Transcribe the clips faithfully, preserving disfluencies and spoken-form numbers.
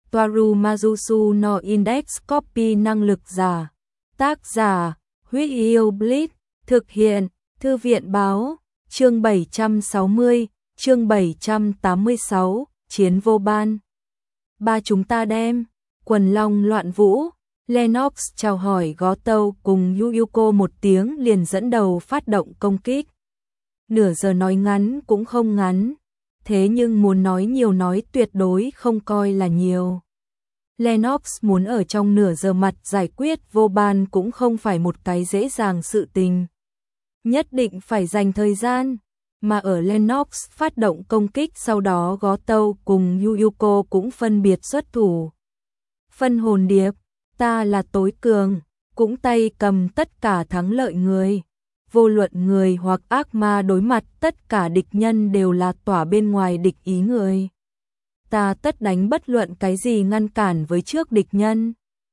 Toaru Majusu no Index Copy năng lực giả. Tác giả, Huyết Yêu Blitz, thực hiện, Thư viện Báo, chương bảy trăm sáu mươi, chương bảy trăm tám mươi sáu, Chiến vô ban. Ba chúng ta đem, quần long loạn vũ, Lennox chào hỏi Gotou cùng Yuyuko một tiếng liền dẫn đầu phát động công kích. Nửa giờ nói ngắn cũng không ngắn, thế nhưng muốn nói nhiều nói tuyệt đối không coi là nhiều. Lennox muốn ở trong nửa giờ mặt giải quyết vô ban cũng không phải một cái dễ dàng sự tình. Nhất định phải dành thời gian, mà ở Lennox phát động công kích sau đó Gotou cùng Yuyuko cũng phân biệt xuất thủ. Phân hồn điệp, ta là tối cường, cũng tay cầm tất cả thắng lợi người. Vô luận người hoặc ác ma đối mặt tất cả địch nhân đều là tỏa bên ngoài địch ý người. Ta tất đánh bất luận cái gì ngăn cản với trước địch nhân.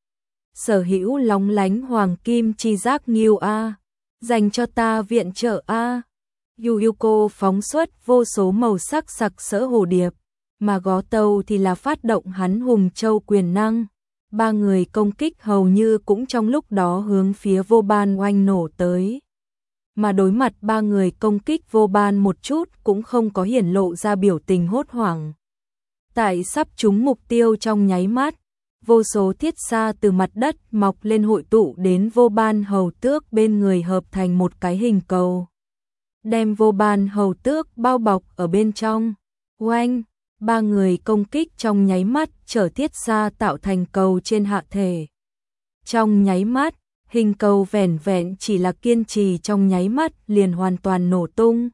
Sở hữu lóng lánh hoàng kim chi giác nghiêu A, dành cho ta viện trợ A. Yuyuko phóng xuất vô số màu sắc sặc sỡ hồ điệp, mà Gotou thì là phát động hắn hùng châu quyền năng. Ba người công kích hầu như cũng trong lúc đó hướng phía vô ban oanh nổ tới. Mà đối mặt ba người công kích vô ban một chút cũng không có hiển lộ ra biểu tình hốt hoảng. Tại sắp trúng mục tiêu trong nháy mắt, vô số thiết xa từ mặt đất mọc lên hội tụ đến vô ban hầu tước bên người hợp thành một cái hình cầu. Đem vô ban hầu tước bao bọc ở bên trong. Oanh, ba người công kích trong nháy mắt trở thiết xa tạo thành cầu trên hạ thể. Trong nháy mắt, hình cầu vẻn vẹn chỉ là kiên trì trong nháy mắt liền hoàn toàn nổ tung.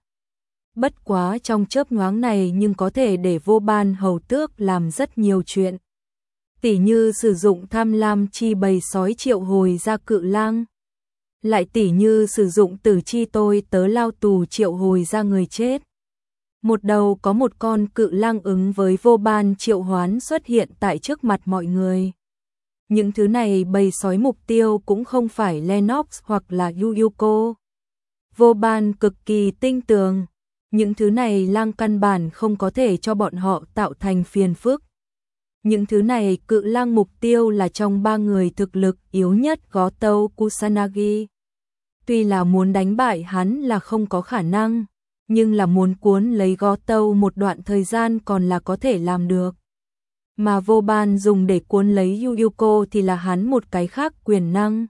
Bất quá trong chớp nhoáng này nhưng có thể để vô ban hầu tước làm rất nhiều chuyện. Tỉ như sử dụng tham lam chi bầy sói triệu hồi ra cự lang. Lại tỉ như sử dụng tử chi tôi tớ lao tù triệu hồi ra người chết. Một đầu có một con cự lang ứng với vô ban triệu hoán xuất hiện tại trước mặt mọi người. Những thứ này bầy sói mục tiêu cũng không phải Lennox hoặc là Yuyuko. Vô ban cực kỳ tinh tường. Những thứ này lang căn bản không có thể cho bọn họ tạo thành phiền phức. Những thứ này cự lang mục tiêu là trong ba người thực lực yếu nhất Gotou Kusanagi. Tuy là muốn đánh bại hắn là không có khả năng, nhưng là muốn cuốn lấy Gotou một đoạn thời gian còn là có thể làm được. Mà vô ban dùng để cuốn lấy Yuyuko thì là hắn một cái khác quyền năng.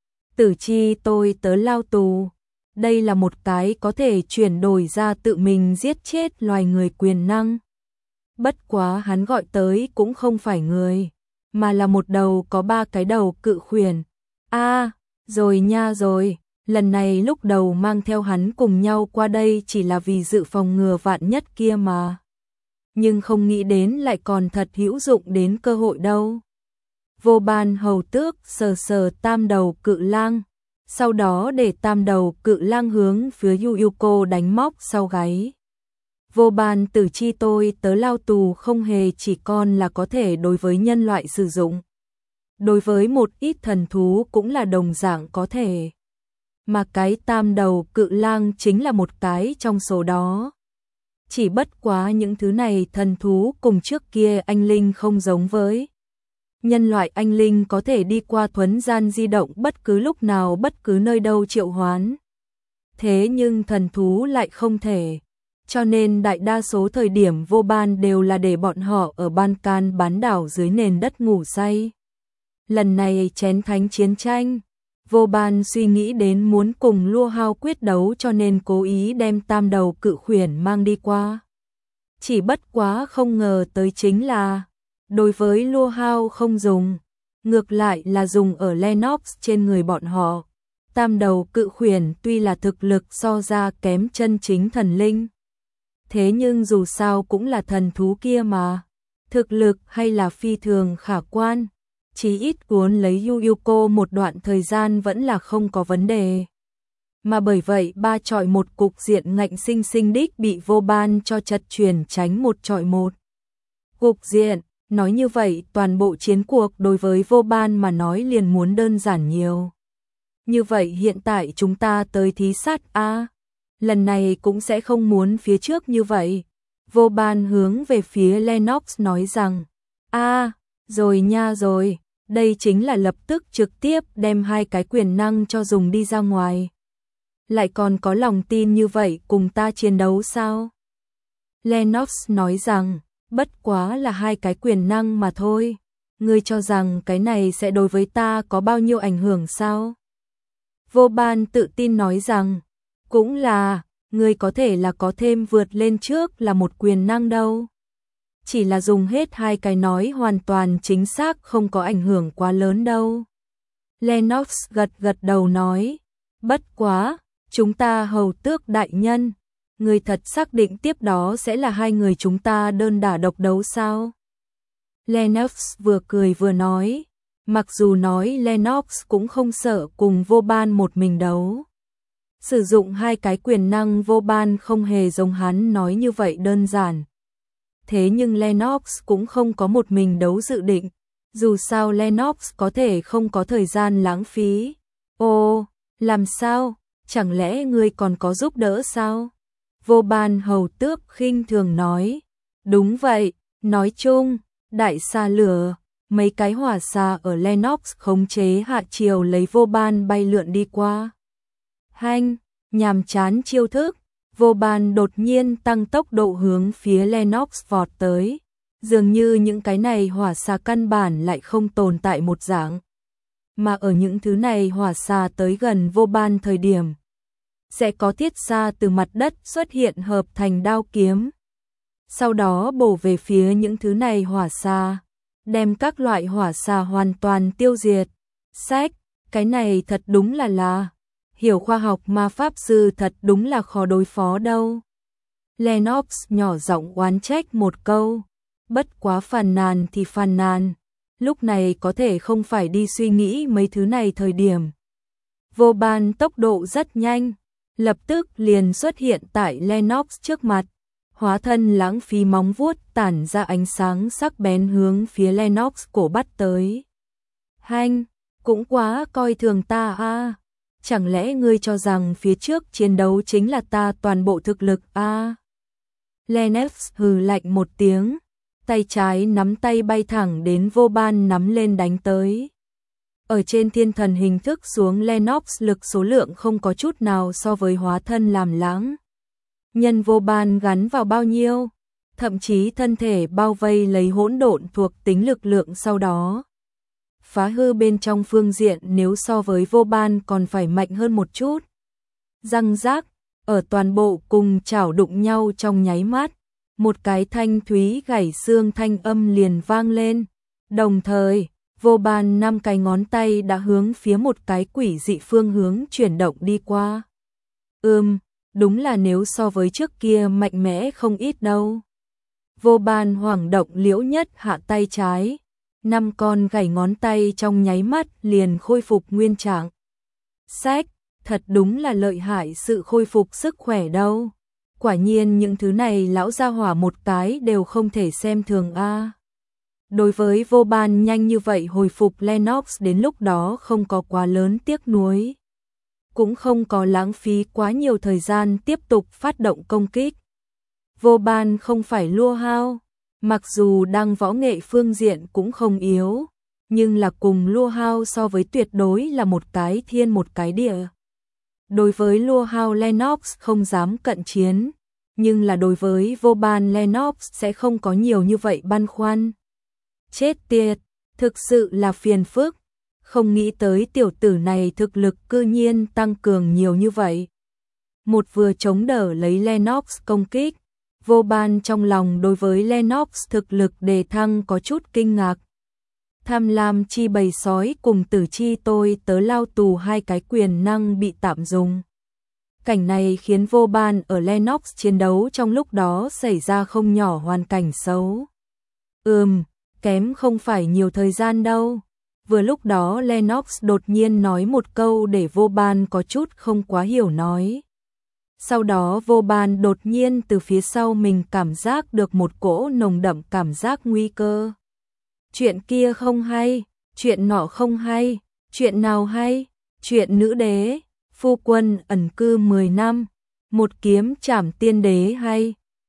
Tử chi tôi tớ lao tù. Đây là một cái có thể chuyển đổi ra tự mình giết chết loài người quyền năng. Bất quá hắn gọi tới cũng không phải người, mà là một đầu có ba cái đầu cự khuyển. A, à, rồi nha rồi, lần này lúc đầu mang theo hắn cùng nhau qua đây chỉ là vì dự phòng ngừa vạn nhất kia mà. Nhưng không nghĩ đến lại còn thật hữu dụng đến cơ hội đâu. Vô ban hầu tước sờ sờ tam đầu cự lang. Sau đó để tam đầu cự lang hướng phía Yuyuko đánh móc sau gáy. Vô ban tử chi tôi tớ lao tù không hề chỉ con là có thể đối với nhân loại sử dụng. Đối với một ít thần thú cũng là đồng dạng có thể. Mà cái tam đầu cự lang chính là một cái trong số đó. Chỉ bất quá những thứ này thần thú cùng trước kia anh linh không giống với. Nhân loại anh linh có thể đi qua thuấn gian di động bất cứ lúc nào bất cứ nơi đâu triệu hoán. Thế nhưng thần thú lại không thể. Cho nên đại đa số thời điểm vô ban đều là để bọn họ ở ban can bán đảo dưới nền đất ngủ say. Lần này chén thánh chiến tranh, vô ban suy nghĩ đến muốn cùng Lua Hao quyết đấu cho nên cố ý đem tam đầu cự khuyển mang đi qua. Chỉ bất quá không ngờ tới chính là đối với Lua Hao không dùng, ngược lại là dùng ở Lennox trên người bọn họ. Tam đầu cự khuyển tuy là thực lực so ra kém chân chính thần linh. Thế nhưng dù sao cũng là thần thú kia mà. Thực lực hay là phi thường khả quan. Chí ít cuốn lấy Yuyuko một đoạn thời gian vẫn là không có vấn đề. Mà bởi vậy ba chọi một cục diện ngạnh sinh sinh đích bị vô ban cho chật chuyển tránh một chọi một. Cục diện, nói như vậy toàn bộ chiến cuộc đối với vô ban mà nói liền muốn đơn giản nhiều. Như vậy hiện tại chúng ta tới thí sát A. Lần này cũng sẽ không muốn phía trước như vậy. Vô ban hướng về phía Lennox nói rằng, a, Rồi nha rồi, đây chính là lập tức trực tiếp đem hai cái quyền năng cho dùng đi ra ngoài. Lại còn có lòng tin như vậy cùng ta chiến đấu sao? Lennox nói rằng, bất quá là hai cái quyền năng mà thôi. Ngươi cho rằng cái này sẽ đối với ta có bao nhiêu ảnh hưởng sao? Vô Ban tự tin nói rằng, cũng là, ngươi có thể là có thêm vượt lên trước là một quyền năng đâu. Chỉ là dùng hết hai cái nói hoàn toàn chính xác không có ảnh hưởng quá lớn đâu. Lennox gật gật đầu nói, bất quá, chúng ta hầu tước đại nhân, người thật xác định tiếp đó sẽ là hai người chúng ta đơn đả độc đấu sao? Lennox vừa cười vừa nói, mặc dù nói Lennox cũng không sợ cùng Vô Ban một mình đấu. Sử dụng hai cái quyền năng Vô Ban không hề giống hắn nói như vậy đơn giản. Thế nhưng Lennox cũng không có một mình đấu dự định, dù sao Lennox có thể không có thời gian lãng phí. Ồ, làm sao? Chẳng lẽ ngươi còn có giúp đỡ sao? Vô Ban hầu tước khinh thường nói. Đúng vậy, nói chung, đại xa lửa, mấy cái hỏa xa ở Lennox khống chế hạ chiều lấy Vô Ban bay lượn đi qua. Hanh, nhàm chán chiêu thức, Vô Ban đột nhiên tăng tốc độ hướng phía Lennox vọt tới. Dường như những cái này hỏa xa căn bản lại không tồn tại một dạng. Mà ở những thứ này hỏa xa tới gần Vô Ban thời điểm, sẽ có thiết xa từ mặt đất xuất hiện hợp thành đao kiếm. Sau đó bổ về phía những thứ này hỏa xa, đem các loại hỏa xa hoàn toàn tiêu diệt. Sách, cái này thật đúng là là, hiểu khoa học ma pháp sư thật đúng là khó đối phó đâu. Lennox nhỏ giọng oán trách một câu, bất quá phàn nàn thì phàn nàn, lúc này có thể không phải đi suy nghĩ mấy thứ này thời điểm. Vô Ban tốc độ rất nhanh, lập tức liền xuất hiện tại Lennox trước mặt, hóa thân lãng phí móng vuốt tản ra ánh sáng sắc bén hướng phía Lennox cổ bắt tới. Hanh, cũng quá coi thường ta a, chẳng lẽ ngươi cho rằng phía trước chiến đấu chính là ta toàn bộ thực lực a? Lennox hừ lạnh một tiếng, tay trái nắm tay bay thẳng đến Vô Ban nắm lên đánh tới. Ở trên thiên thần hình thức xuống Lennox lực số lượng không có chút nào so với hóa thân làm lãng nhân Vô Ban gắn vào bao nhiêu, thậm chí thân thể bao vây lấy hỗn độn thuộc tính lực lượng sau đó. Phá hư bên trong phương diện nếu so với Vô Ban còn phải mạnh hơn một chút. Răng rác, ở toàn bộ cùng chảo đụng nhau trong nháy mắt, một cái thanh thúy gãy xương thanh âm liền vang lên, đồng thời Vô Ban năm cái ngón tay đã hướng phía một cái quỷ dị phương hướng chuyển động đi qua. Ừm, đúng là nếu so với trước kia mạnh mẽ không ít đâu. Vô Ban hoảng động liễu nhất hạ tay trái, năm con gãy ngón tay trong nháy mắt liền khôi phục nguyên trạng. Sách, thật đúng là lợi hại sự khôi phục sức khỏe đâu. Quả nhiên những thứ này lão gia hỏa một cái đều không thể xem thường a. Đối với Vô Ban nhanh như vậy hồi phục Lennox đến lúc đó không có quá lớn tiếc nuối. Cũng không có lãng phí quá nhiều thời gian tiếp tục phát động công kích. Vô Ban không phải lua hao, mặc dù đang võ nghệ phương diện cũng không yếu, nhưng là cùng lua hao so với tuyệt đối là một cái thiên một cái địa. Đối với lua hao Lennox không dám cận chiến, nhưng là đối với Vô Ban Lennox sẽ không có nhiều như vậy băn khoăn. Chết tiệt, thực sự là phiền phức, không nghĩ tới tiểu tử này thực lực cư nhiên tăng cường nhiều như vậy. Một vừa chống đỡ lấy Lennox công kích, Vô Ban trong lòng đối với Lennox thực lực đề thăng có chút kinh ngạc. Tham lam chi bầy sói cùng tử chi tôi tớ lao tù hai cái quyền năng bị tạm dùng. Cảnh này khiến Vô Ban ở Lennox chiến đấu trong lúc đó xảy ra không nhỏ hoàn cảnh xấu. Ừm, kém không phải nhiều thời gian đâu. Vừa lúc đó Lennox đột nhiên nói một câu để Vô Ban có chút không quá hiểu nói. Sau đó Vô Ban đột nhiên từ phía sau mình cảm giác được một cỗ nồng đậm cảm giác nguy cơ. Chuyện kia không hay, chuyện nọ không hay, chuyện nào hay, chuyện nữ đế, phu quân ẩn cư mười năm, một kiếm trảm tiên đế hay,